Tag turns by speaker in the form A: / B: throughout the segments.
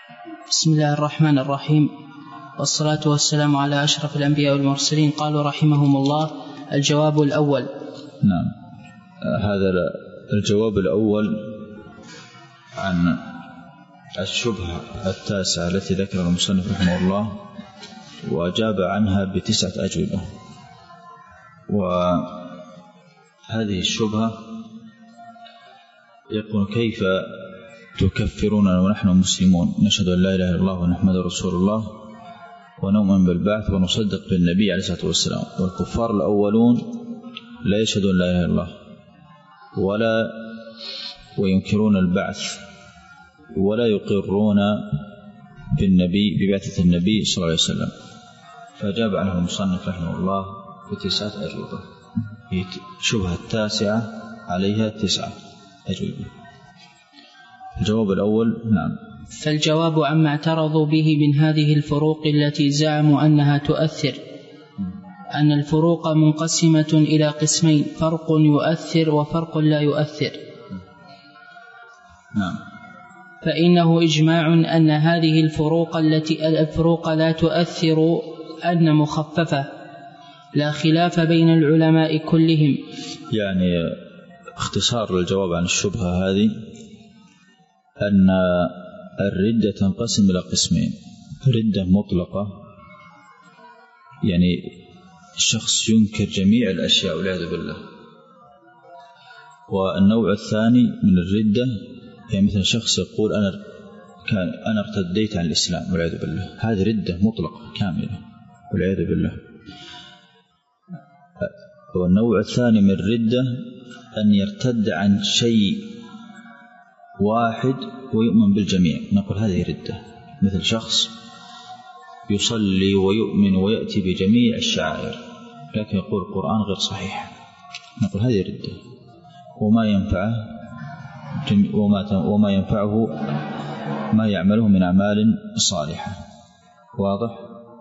A: بسم الله الرحمن الرحيم، والصلاة والسلام على أشرف الأنبياء والمرسلين. قالوا رحمهم الله: الجواب الأول.
B: نعم، هذا الجواب الأول عن الشبهة التاسعة التي ذكرها المصنف رحمه الله، وأجاب عنها ب9 أجوبة. وهذه الشبهة يقول: كيف تكفروننا ونحن مسلمون نشهد أن لا إله إلا الله ونحمد رسول الله ونؤمن بالبعث ونصدق بالنبي عليه الصلاة والسلام، والكفار الأولون لا يشهدون أن لا إله إلا الله وينكرون البعث ولا يقرون بالنبي ببعثة النبي صلى الله عليه وسلم. فأجاب عنه المصنف رحمه الله ب9 أجوبة. هي شبهة التاسعة عليها 9 أجوبة. الجواب الأول: نعم.
A: فالجواب عما اعترضوا به من هذه الفروق التي زعموا أنها تؤثر، أن الفروق منقسمة إلى قسمين: فرق يؤثر وفرق لا يؤثر.
B: نعم.
A: فإنه إجماع أن هذه الفروق لا تؤثر أن مخففة، لا خلاف بين العلماء كلهم.
B: يعني اختصار الجواب عن الشبهة هذه أن الردة تنقسم إلى قسمين: ردة مطلقة، يعني الشخص ينكر جميع الأشياء والعياذ بالله. والنوع الثاني من الردة يعني مثل شخص يقول أنا ارتديت عن الإسلام والعياذ بالله، هذه ردة مطلقة كاملة والعياذ بالله. والنوع الثاني من الردة أن يرتد عن شيء واحد ويؤمن بالجميع، نقول هذه ردة. مثل شخص يصلي ويؤمن ويأتي بجميع الشعائر لكن يقول القرآن غير صحيح، نقول هذه ردة. وما ينفعه ما يعمله من أعمال صالحة. واضح؟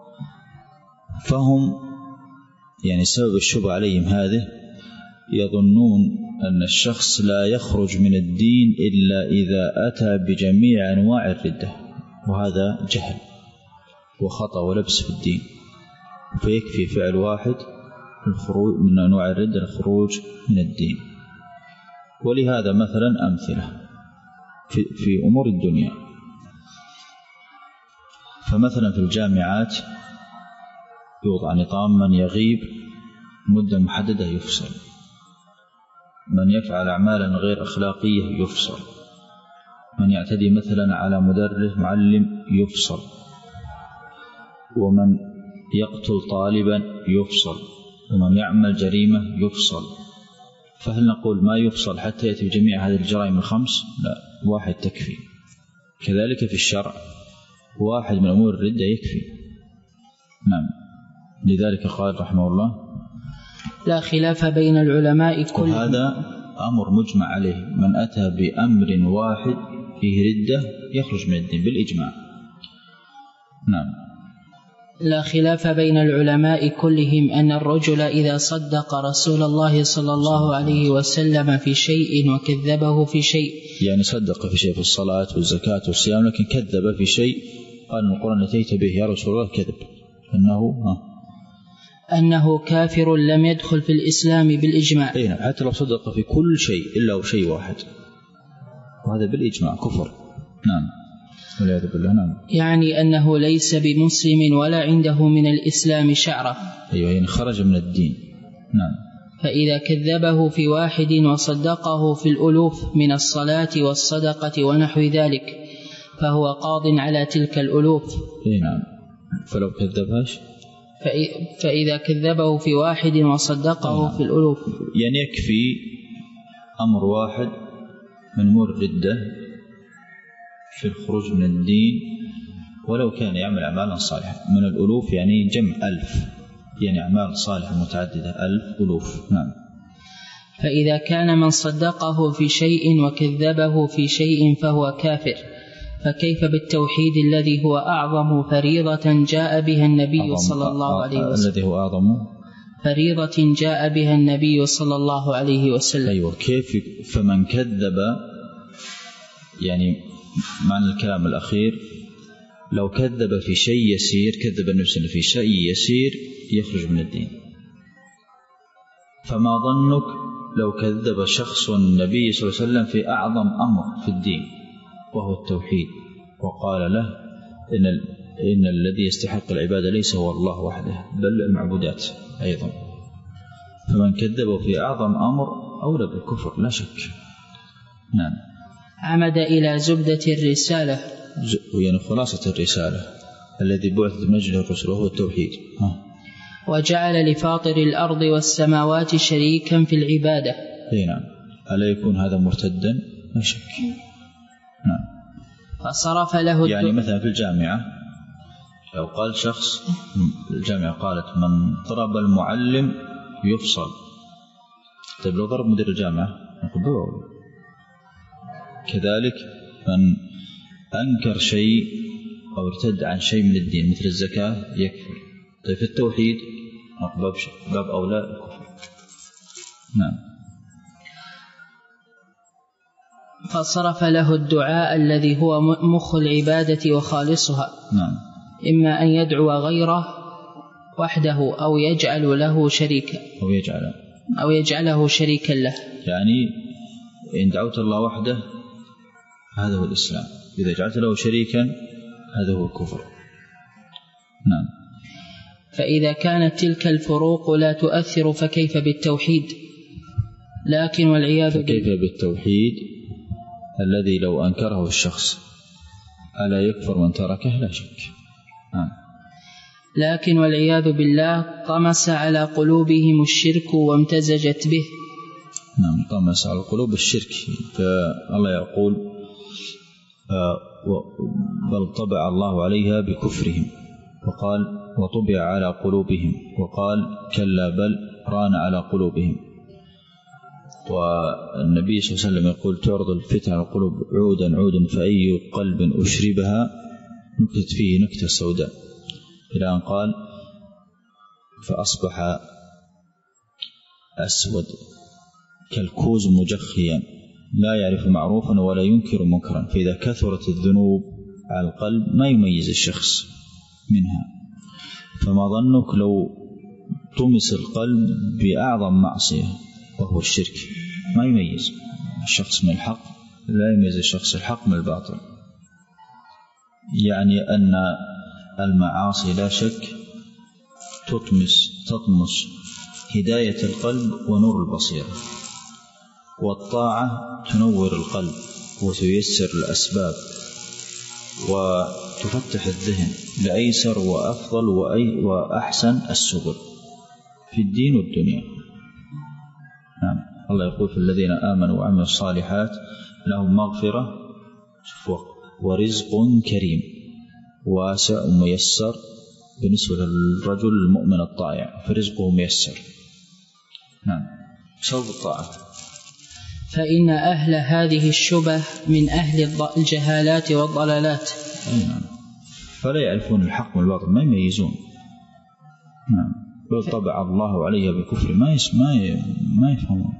B: فهم يعني سبب الشبهة عليهم هذه يظنون أن الشخص لا يخرج من الدين إلا إذا أتى بجميع أنواع الردة، وهذا جهل وخطأ ولبس في الدين. فيكفي فعل واحد الخروج من أنواع الردة الخروج من الدين. ولهذا مثلا أمثلة في أمور الدنيا، فمثلا في الجامعات يوضع نظام: من يغيب مدة محددة يفصل، من يفعل أعمالا غير أخلاقية يفصل، من يعتدي مثلا على مدرس معلم يفصل، ومن يقتل طالبا يفصل، ومن يعمل جريمة يفصل. فهل نقول ما يفصل حتى يأتي بجميع هذه الجرائم ال5؟ لا، واحد تكفي. كذلك في الشرع واحد من أمور الردة يكفي. نعم. لذلك قال رحمه الله:
A: لا خلاف بين العلماء كلهم.
B: وهذا أمر مجمع عليه، من أتى بأمر واحد فيه ردة يخرج من الدين بالإجماع. نعم.
A: لا خلاف بين العلماء كلهم أن الرجل إذا صدق رسول الله صلى الله عليه وسلم في شيء وكذبه في شيء،
B: يعني صدق في شيء في الصلاة والزكاة والصيام لكن كذب في شيء، قال من القرآن أتيت به يا رسول الله كذب،
A: أنه كافر لم يدخل في الإسلام بالإجماع.
B: حتى لو صدق في كل شيء إلا شيء واحد، وهذا بالإجماع كفر. نعم. والعياذ بالله. نعم.
A: يعني أنه ليس بمسلم ولا عنده من الإسلام شعرة.
B: أيوة، يعني خرج من الدين. نعم.
A: فإذا كذبه في واحد وصدقه في الألوف من الصلاة والصدقة ونحو ذلك فهو قاض على تلك الألوف.
B: نعم. فلو كذبهاش
A: فإذا كذبه في واحد وصدقه في الألوف،
B: يعني يكفي أمر واحد من أمور الردة في الخروج من الدين ولو كان يعمل أعمالا صالحة. من الألوف يعني جمع 1000، يعني أعمال صالحة متعددة 1000 ألوف. نعم.
A: فإذا كان من صدقه في شيء وكذبه في شيء فهو كافر، فكيف بالتوحيد الذي هو أعظم فريضة جاء بها النبي صلى الله عليه وسلم؟
B: الذي هو أعظم
A: فريضة جاء بها النبي صلى الله عليه وسلم.
B: أيوة. كيف؟ فمن كذب، يعني معنى الكلام الأخير لو كذب في شيء يسير، كذب النبي صلى الله عليه وسلم في شيء يسير يخرج من الدين، فما ظنك لو كذب شخص النبي صلى الله عليه وسلم في أعظم أمر في الدين وهو التوحيد، وقال له إن الذي يستحق العبادة ليس هو الله وحده بل المعبودات أيضا، فمن كذبه في أعظم أمر أولى بالكفر لا شك. نعم.
A: عمد إلى زبدة الرسالة،
B: يعني خلاصة الرسالة الذي بعث من أجله الرسل وهو التوحيد.
A: وجعل لفاطر الأرض والسماوات شريكا في العبادة.
B: نعم. ألا يكون هذا مرتدا؟ لا شك. نعم.
A: فصرف له
B: يعني مثلا في الجامعة لو قال شخص، الجامعة قالت من ضرب المعلم يفصل، طيب لو ضرب مدير الجامعة نقول كذلك من أنكر شيء أو ارتد عن شيء من الدين مثل الزكاة يكفر. طيب في التوحيد باب أولى الكفر. نعم.
A: فصرف له الدعاء الذي هو مخ العبادة وخالصها.
B: نعم.
A: إما أن يدعو غيره وحده أو يجعل له شريكا أو يجعله شريكا له.
B: يعني إن دعوت الله وحده هذا هو الإسلام، إذا جعلت له شريكا هذا هو الكفر. نعم.
A: فإذا كانت تلك الفروق لا تؤثر فكيف بالتوحيد؟ لكن والعياذ بالله،
B: فكيف بالتوحيد الذي لو أنكره الشخص ألا يكفر من تركه؟ لا شك.
A: لكن والعياذ بالله طمس على قلوبهم الشرك وامتزجت به.
B: نعم. طمس على القلوب الشرك، فالله يقول بل طبع الله عليها بكفرهم، وقال وطبع على قلوبهم، وقال كلا بل ران على قلوبهم. والنبي صلى الله عليه وسلم يقول تعرض الفتن على القلوب عودا عودا فأي قلب أشربها نكتت فيه نكتة سوداء، إلى أن قال فأصبح أسود كالكوز مجخيا لا يعرف معروفا ولا ينكر منكرا. فإذا كثرت الذنوب على القلب ما يميز الشخص منها، فما ظنك لو طمس القلب بأعظم معصية وهو الشرك؟ ما يميز الشخص من الحق، لا يميز الشخص الحق من الباطل. يعني أن المعاصي لا شك تطمس هداية القلب ونور البصيرة، والطاعة تنور القلب وتيسر الأسباب وتفتح الذهن لأيسر وأفضل وأحسن السبل في الدين والدنيا. نعم. الله يقول في الذين آمنوا وعملوا الصالحات لهم مغفرة ورزق كريم واسع ميسر بالنسبة للرجل المؤمن الطائع، فرزقه ميسر. نعم. سبب الطاعة.
A: فإن أهل هذه الشبه من أهل الجهالات والضلالات.
B: نعم. فلا يعرفون الحق من الباطل، ما يميزون. نعم. بل طبع الله عليها بكفر، ما يفهمون.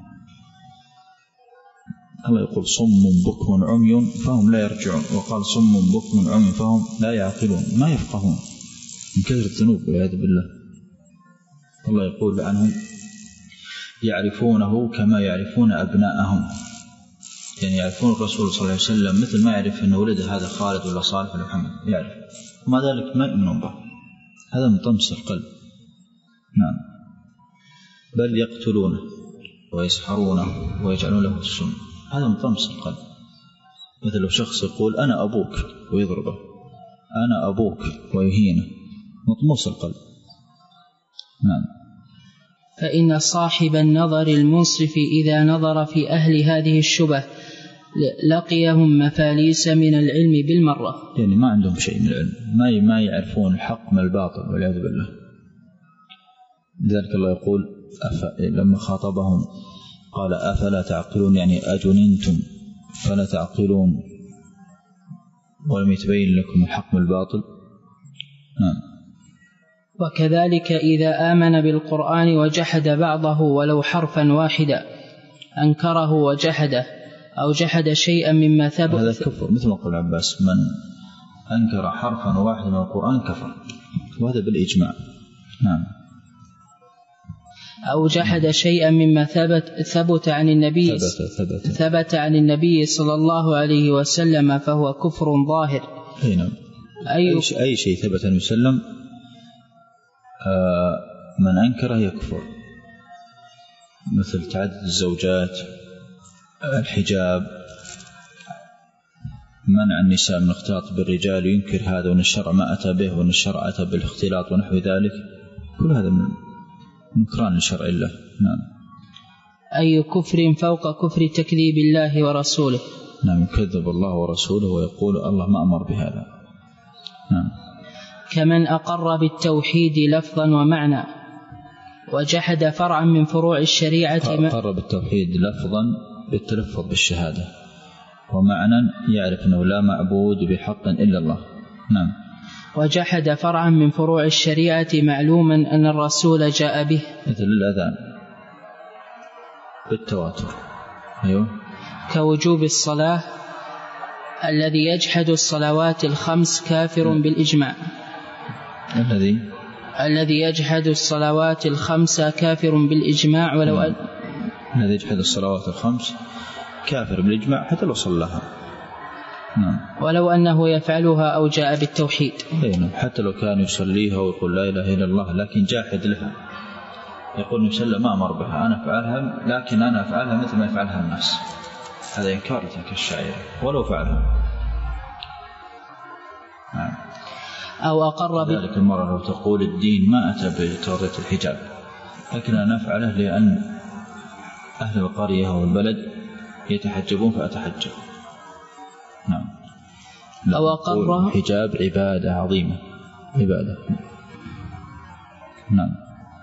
B: الله يقول صم بكم عمي فهم لا يرجعون، وقال صم بكم عمي فهم لا يعقلون، ما يفقهون من كثرة الذنوب والعياذ بالله. الله يقول عنهم يعرفونه كما يعرفون أبناءهم، يعني يعرفون الرسول صلى الله عليه وسلم مثل ما يعرف أن ولد هذا خالد ولا صالح ولا محمد، يعرف، وما ذلك ما يؤمنون به. هذا من طمس القلب. نعم. بل يقتلونه ويسحرونه ويجعلون له السم، هذا من طمس القلب. مثل لو شخص يقول أنا أبوك ويضربه، أنا أبوك ويهينه، مطموس القلب. نعم.
A: فإن صاحب النظر المنصف إذا نظر في أهل هذه الشبه لقيهم مفاليس من العلم بالمرة،
B: يعني ما عندهم شيء من العلم، ما يعرفون الحق من الباطل والعياذ بالله. لذلك الله يقول لما خاطبهم قال أفلا تعقلون، يعني أجننتم فلا تعقلون ولم يتبين لكم الحق من الباطل. نعم.
A: وكذلك إذا آمن بالقرآن وجحد بعضه ولو حرفا واحدا أنكره وجحده أو جحد شيئا مما ثبت،
B: هذا كفر، مثل ما قال عباس من أنكر حرفا واحدا من القرآن كفر، وهذا بالإجماع. نعم.
A: أو جحد شيئا مما ثبت عن النبي ثبت عن النبي صلى الله عليه وسلم فهو كفر ظاهر.
B: نعم. أي شيء ثبت عن وسلم من أنكره يكفر، مثل تعدد الزوجات، الحجاب، منع النساء من الاختلاط بالرجال، ينكر هذا وأن الشرع ما أتى به وأن الشرع أتى بالاختلاط ونحو ذلك، كل هذا من نكران لشرع الله. نعم.
A: أي كفر فوق كفر تكذيب الله ورسوله.
B: نعم، يكذب الله ورسوله ويقول الله ما أمر بهذا. نعم.
A: كمن أقر بالتوحيد لفظا ومعنى وجحد فرعا من فروع الشريعة.
B: أقر بالتوحيد لفظا بالتلفظ بالشهادة، ومعنى يعرف أنه لا معبود بحق إلا الله. نعم.
A: وجحد فرعا من فروع الشريعة معلوما أن الرسول جاء به،
B: مثل الأذان بالتواتر. أيوه.
A: كوجوب الصلاة، الذي يجحد الصلوات الخمس كافر بالإجماع. الذي يجحد الصلوات الخمس كافر بالإجماع، ولو
B: الذي يجحد الصلوات الخمس كافر بالإجماع حتى لو صلىها. نعم.
A: ولو أنه يفعلها أو جاء بالتوحيد.
B: حتى لو كان يصليها ويقول لا إله إلا الله لكن جاحد لها، يقول نسلم ما أمر بها، أنا أفعلها لكن أنا أفعلها مثل ما يفعلها الناس، هذا إنكار تلك الشعيرة ولو فعلها. نعم.
A: أو أقر
B: ذلك المرة لو تقول الدين ما أتى بتوضيح الحجاب لكن أنا أفعله لأن أهل القرية والبلد يتحجبون فأتحجب. نعم.
A: أو أقر
B: الحجاب عبادة عظيمة، عبادة. نعم.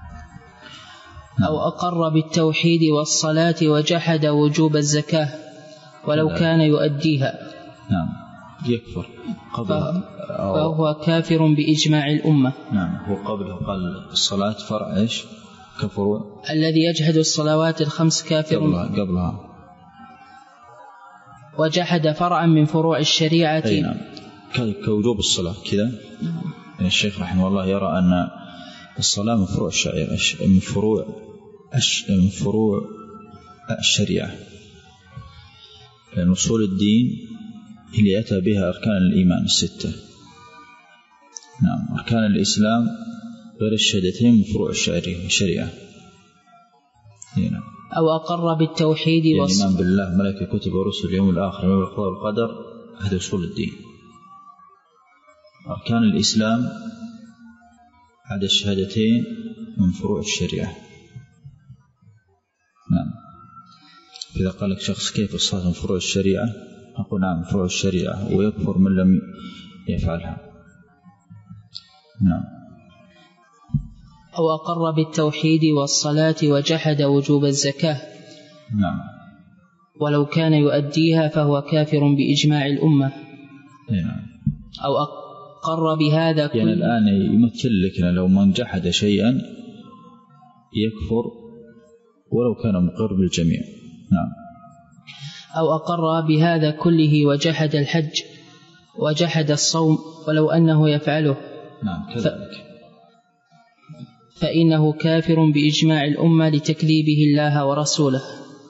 A: أو أقر بالتوحيد والصلاة وجحد وجوب الزكاة ولو كان يؤديها.
B: نعم. يكفر قبل،
A: فهو كافر بإجماع الأمة.
B: نعم. هو قبله قال الصلاة فرع إيش؟ كفر.
A: الذي يجحد الصلوات الخمس كافر
B: قبلها.
A: وجحد فرعا من فروع الشريعة.
B: نعم. كوجوب الصلاة كذا. الشيخ رحمه الله يرى أن الصلاة من فروع الشريعة، من فروع الشريعة، لأن أصول الدين اللي أتى بها أركان الإيمان الستة. نعم. أركان الإسلام غير الشهادتين من فروع الشريعة. نعم.
A: أو أقر بالتوحيد
B: الإيمان بالله ملائكة كتب ورسل اليوم الآخر والقضاء والقدر، هذا أصول الدين. أركان الإسلام عدا الشهادتين من فروع الشريعة. نعم. إذا قال لك شخص كيف الصلاة من فروع الشريعة، أقول نعم فروع الشريعة، ويكفر من لم يفعلها. نعم.
A: أو أقر بالتوحيد والصلاة وجحد وجوب الزكاة.
B: نعم.
A: ولو كان يؤديها فهو كافر بإجماع الأمة.
B: نعم.
A: أو أقر بهذا كله.
B: يعني الآن يمثل لك لو من جحد شيئا يكفر ولو كان مقر بالجميع. نعم.
A: أو أقر بهذا كله وجحد الحج وجحد الصوم ولو أنه يفعله.
B: نعم كذلك.
A: فإنه كافر بإجماع الأمة لتكذيبه الله ورسوله.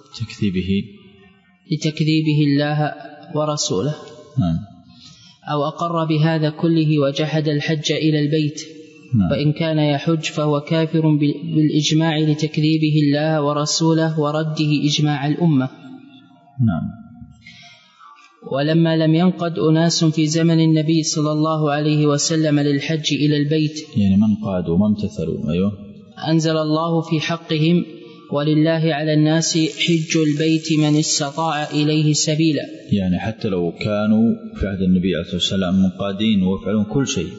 A: لتكذيبه الله ورسوله.
B: نعم.
A: أو أقر بهذا كله وجحد الحج إلى البيت. نعم. وإن كان يحج فهو كافر بالإجماع لتكذيبه الله ورسوله ورده إجماع الأمة.
B: نعم.
A: ولما لم ينقد أناس في زمن النبي صلى الله عليه وسلم للحج إلى البيت،
B: يعني من قادوا وما امتثلوا. أيوه.
A: أنزل الله في حقهم ولله على الناس حج البيت من استطاع إليه سبيلا.
B: يعني حتى لو كانوا في عهد النبي عليه الصلاة والسلام منقادين ويفعلون كل شيء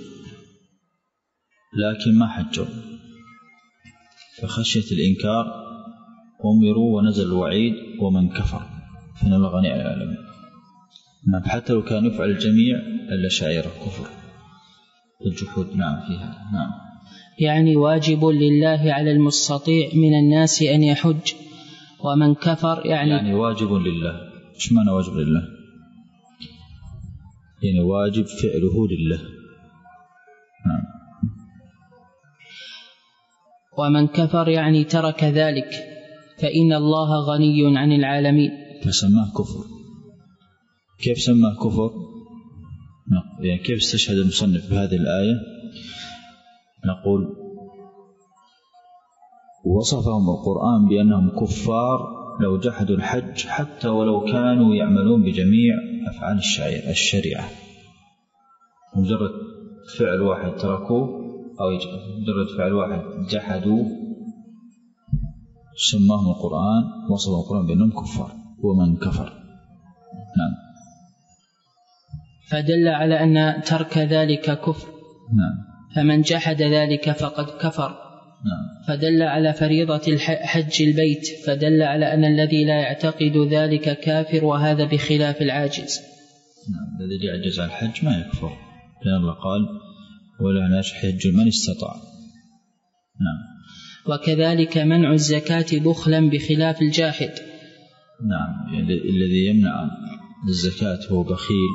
B: لكن ما حجوا، فخشية الإنكار أمروا ونزل الوعيد ومن كفر فإن الله غني عن العالمين. حتى لو كان يفعل الجميع إلا شعيرة كفر الجحود. نعم فيها. نعم.
A: يعني واجب لله على المستطيع من الناس أن يحج، ومن كفر يعني
B: واجب لله. إيش معنى واجب لله؟ يعني واجب فعله لله. نعم.
A: ومن كفر يعني ترك ذلك فإن الله غني عن العالمين،
B: فسماه كفر. كيف سماه كفر؟ يعني كيف استشهد المصنف بهذه الآية؟ نقول وصفهم القرآن بأنهم كفار لو جحدوا الحج حتى ولو كانوا يعملون بجميع أفعال الشريعة، مجرد فعل واحد تركوه أو مجرد فعل واحد جحدوا سماهم القرآن، وصفهم القرآن بأنهم كفار. ومن كفر. نعم.
A: فدل على أن ترك ذلك كفر.
B: نعم.
A: فمن جحد ذلك فقد كفر.
B: نعم.
A: فدل على فريضة حج البيت، فدل على أن الذي لا يعتقد ذلك كافر، وهذا بخلاف العاجز.
B: نعم. الذي يعجز عن الحج ما يكفر، لأن الله قال ولا يحج من استطاع. نعم.
A: وكذلك منع الزكاة بخلا بخلاف الجاحد.
B: نعم. الذي يمنع الزكاة هو بخيل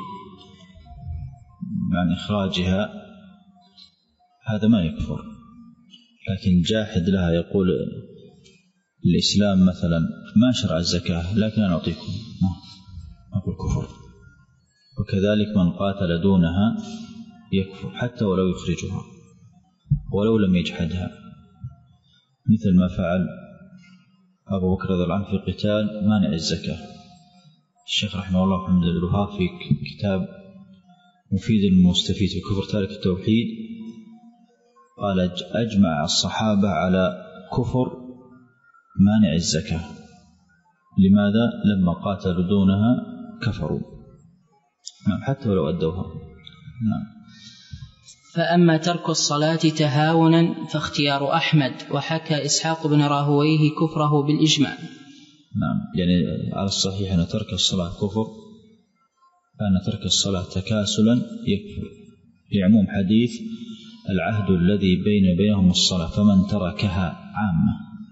B: عن إخراجها، هذا ما يكفر. لكن جاحد لها يقول الإسلام مثلا ما شرع الزكاة لكن أنا أعطيكم، أقول كفر. وكذلك من قاتل دونها يكفر حتى ولو يخرجها ولو لم يجحدها، مثل ما فعل أبو بكر رضي الله عنه في قتال مانع الزكاة. الشيخ رحمه الله محمد بن الوهاب في كتاب مفيد المستفيد في كفر تارك التوحيد قال أجمع الصحابة على كفر مانع الزكاة. لماذا؟ لما قاتلوا دونها كفروا. نعم. حتى ولو أدوها. نعم.
A: فأما ترك الصلاة تهاونا فاختيار أحمد، وحكى إسحاق بن راهويه كفره بالإجماع.
B: نعم. يعني على الصحيح أن ترك الصلاة كفر، أن ترك الصلاة تكاسلا يكفر، لعموم حديث العهد الذي بينهم الصلاة، فمن تركها عامة،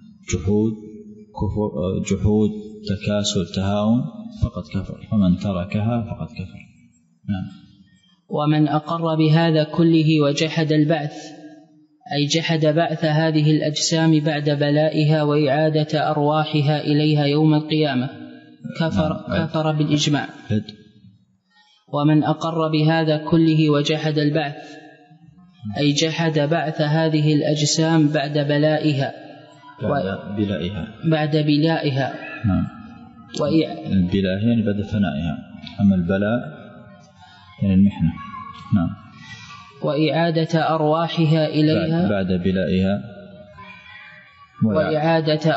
B: جحود تكاسل تهاون فقد كفر، فمن تركها فقد كفر. نعم.
A: ومن أقر بهذا كله وجحد البعث، أي جحد بعث هذه الأجسام بعد بلائها وإعادة أرواحها إليها يوم القيامة، كفر بالإجماع. ومن أقر بهذا كله وجحد البعث، أي جحد بعث هذه الأجسام بعد بلائها بعد بلائها.
B: نعم. البلاء يعني بعد فنائها، أما البلاء يعني المحنة. نعم.
A: وإعادة أرواحها إليها
B: بعد بلائها
A: وإعادة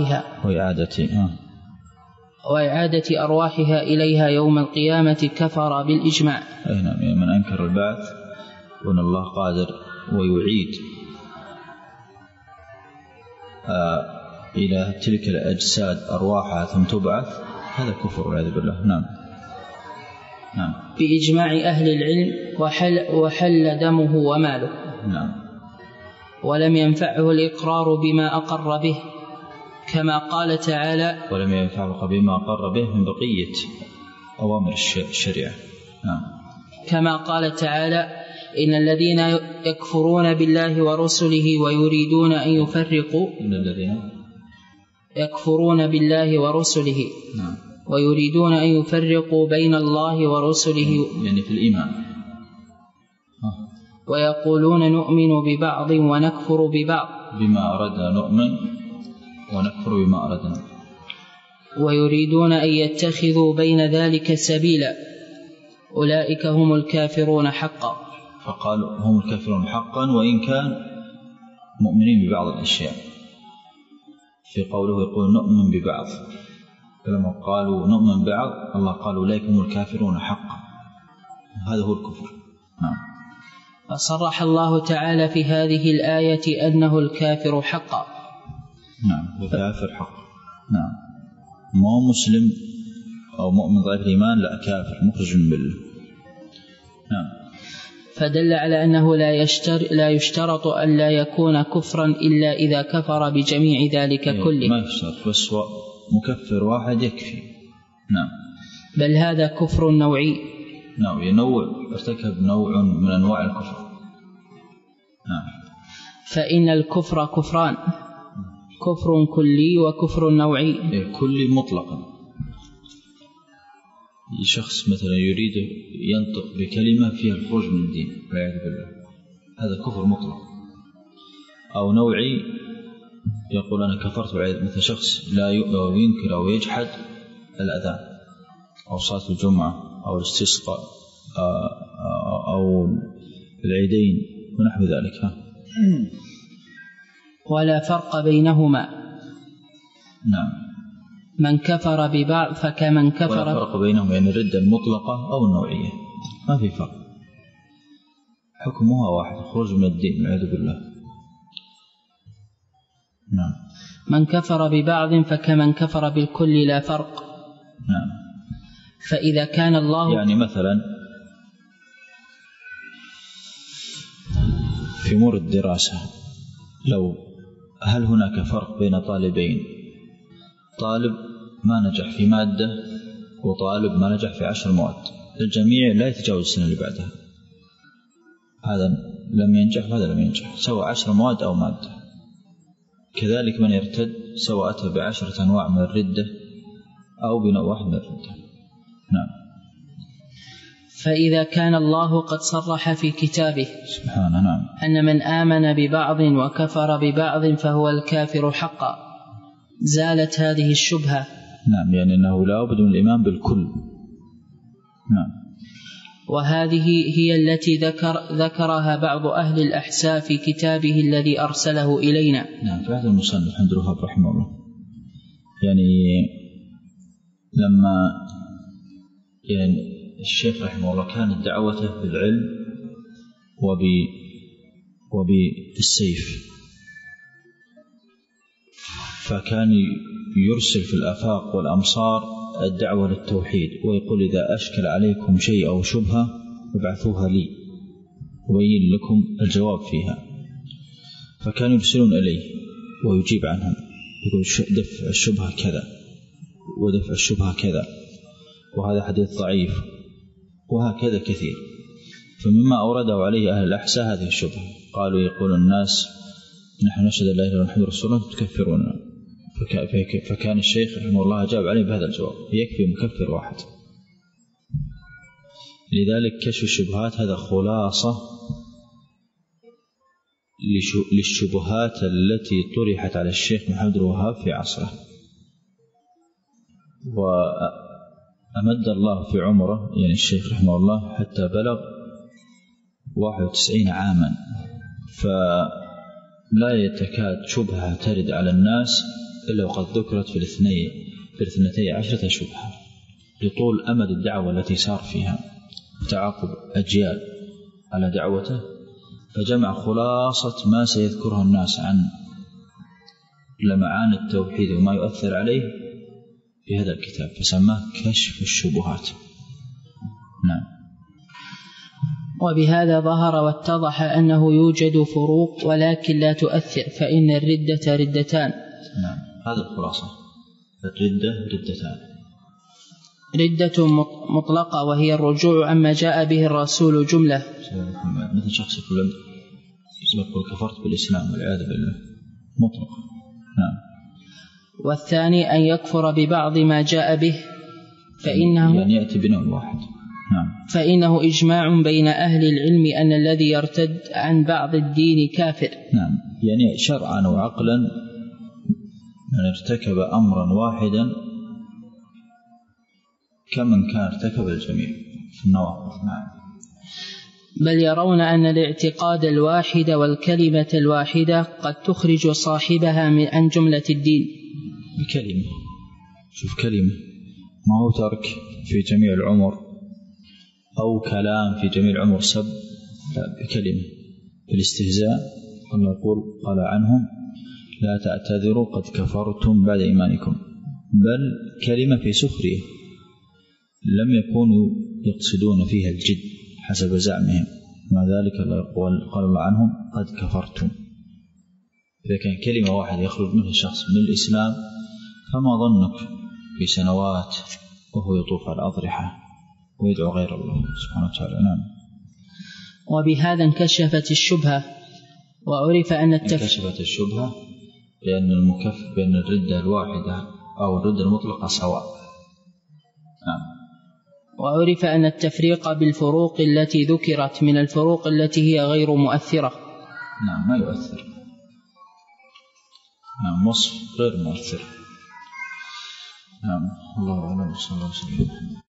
A: أرواحها إليها يوم القيامة كفر بالإجماع.
B: أي نعم. يعني من أنكر البعث وأن الله قادر ويعيد إلى تلك الأجساد أرواحها ثم تبعث، هذا كفر والعياذ بالله. نعم. نعم.
A: بإجماع أهل العلم وحل دمه وماله.
B: نعم.
A: ولم ينفعه الإقرار بما أقر به، كما قال تعالى
B: ولم ينفعه بما أقر به من بقية أوامر الشريعة. نعم.
A: كما قال تعالى إن الذين يكفرون بالله ورسله ويريدون أن يفرقوا يكفرون بالله ورسله.
B: نعم.
A: ويريدون أن يفرقوا بين الله ورسله،
B: يعني في الإيمان.
A: ويقولون نؤمن ببعض ونكفر ببعض،
B: بما أردنا نؤمن ونكفر بما أردنا.
A: ويريدون أن يتخذوا بين ذلك سبيلا، أولئك هم الكافرون حقا.
B: فقالوا هم الكافرون حقا وإن كان مؤمنين ببعض الأشياء. في قوله يقول نؤمن ببعض، فلما قالوا نؤمن بعض الله قال أولئك هم الكافرون حقا، هذا هو الكفر. نعم.
A: فصرح الله تعالى في هذه الآية أنه الكافر حقا.
B: نعم. الكافر حقا. نعم. ما مسلم أو مؤمن ضعيف الإيمان، لا، كافر مخرج من الملة. نعم.
A: فدل على أنه لا يشترط أن لا يكون كفرا إلا إذا كفر بجميع ذلك كله.
B: ما يشترط، بس مكفر واحد يكفي. نعم.
A: بل هذا كفر نوعي.
B: ارتكب نوع من أنواع الكفر.
A: فإن الكفر كفران، كفر كلي وكفر نوعي.
B: كلي مطلقا، شخص مثلا يريد ينطق بكلمة فيها الخروج من الدين والعياذ بالله، هذا كفر مطلق. أو نوعي، يقول أنا كفرت والعياذ، مثل شخص لا ينكر أو يجحد الأذان أو صلاة الجمعة أو الاستسقاء أو العيدين ونحو ذلك.
A: ولا فرق بينهما.
B: نعم.
A: من كفر ببعض فكمن كفر.
B: ولا فرق بينهما، يعني الردة المطلقة أو النوعية ما في فرق، حكمها واحد، خروج من الدين والعياذ بالله. نعم.
A: من كفر ببعض فكمن كفر بالكل لا فرق.
B: نعم.
A: فإذا كان الله،
B: يعني مثلا في أمور الدراسة، هل هناك فرق بين طالبين، طالب ما نجح في مادة وطالب ما نجح في 10 مواد، الجميع لا يتجاوز السنة اللي بعدها، هذا لم ينجح وهذا لم ينجح، سواء 10 مواد أو مادة. كذلك من يرتد سواء أتى ب10 أنواع من الردة أو بنوع واحد من الردة. نعم.
A: فإذا كان الله قد صرح في كتابه
B: سبحانه نعم
A: أن من آمن ببعض وكفر ببعض فهو الكافر حقا، زالت هذه الشبهة.
B: نعم، يعني أنه لا بد من الإيمان بالكل. نعم.
A: وهذه هي التي ذكرها بعض أهل الأحساء في كتابه الذي أرسله إلينا.
B: نعم. في هذا المصنف عبد الوهاب رحمه الله، يعني لما الشيخ رحمه الله كانت دعوته بالعلم وبالسيف، فكان يرسل في الآفاق والأمصار الدعوة للتوحيد، ويقول إذا أشكل عليكم شيء أو شبهة فابعثوها لي وبين لكم الجواب فيها. فكانوا يرسلون إليه ويجيب عنهم، يقول دفع الشبهة كذا ودفع الشبهة كذا، وهذا حديث ضعيف، وهكذا كثير. فمما أورده عليه أهل الأحساء هذه الشبهة، قالوا يقول الناس نحن نشهد الله إلا محمد رسول الله تكفروننا، فكان الشيخ رحمه الله جاب عليه بهذا الجواب، يكفي مكفر واحد. لذلك كشف الشبهات هذا خلاصة للشبهات التي طرحت على الشيخ محمد الوهاب في عصره، وأمد الله في عمره يعني الشيخ رحمه الله حتى بلغ 91 عاما، فلا يتكاد شبهة ترد على الناس إلا وقد ذكرت في 12 شبهة، لطول أمد الدعوة التي سار فيها وتعاقب أجيال على دعوته، فجمع خلاصة ما سيذكرها الناس عن لمعان التوحيد وما يؤثر عليه في هذا الكتاب، فسماه كشف الشبهات. نعم.
A: وبهذا ظهر واتضح أنه يوجد فروق ولكن لا تؤثر، فإن الردة ردتان.
B: نعم، هذا الخلاصة، الردة ردتان:
A: ردة مطلقة وهي الرجوع عما جاء به الرسول جملة،
B: مثل شخص يقول كفرت بالإسلام والعياذ بالله، مطلق. نعم.
A: والثاني أن يكفر ببعض ما جاء به، فإنه
B: يعني يأتي بنوع واحد. نعم.
A: فإنه إجماع بين أهل العلم أن الذي يرتد عن بعض الدين كافر.
B: نعم، يعني شرعا وعقلا من ارتكب أمرا واحدا كمن كان ارتكب الجميع في النواقض. نعم.
A: بل يرون أن الاعتقاد الواحد والكلمة الواحدة قد تخرج صاحبها عن جملة الدين
B: بكلمة. شوف، كلمة ما هو ترك في جميع العمر أو كلام في جميع العمر سب، لا، بكلمة. بالاستهزاء الله يقول قال عنهم لا تعتذروا قد كفرتم بعد إيمانكم، بل كلمة في سخرية لم يكونوا يقصدون فيها الجد حسب زعمهم، مع ذلك قال الله عنهم قد كفرتم. إذا كان كلمة واحدة يخرج منها شخص من الإسلام، فما ظنك في سنوات وهو يطوف على الأضرحة ويدعو غير الله سبحانه وتعالى. نعم.
A: وبهذا انكشفت الشبهة وعرف أن
B: انكشفت الشبهة لأن المكفر بين الردة الواحدة أو الردة المطلقة سواء. نعم.
A: وعرف أن التفريق بالفروق التي ذكرت من الفروق التي هي غير مؤثرة.
B: نعم ما يؤثر. نعم وصف غير مؤثر. نعم الله أعلم. صلى الله عليه وسلم.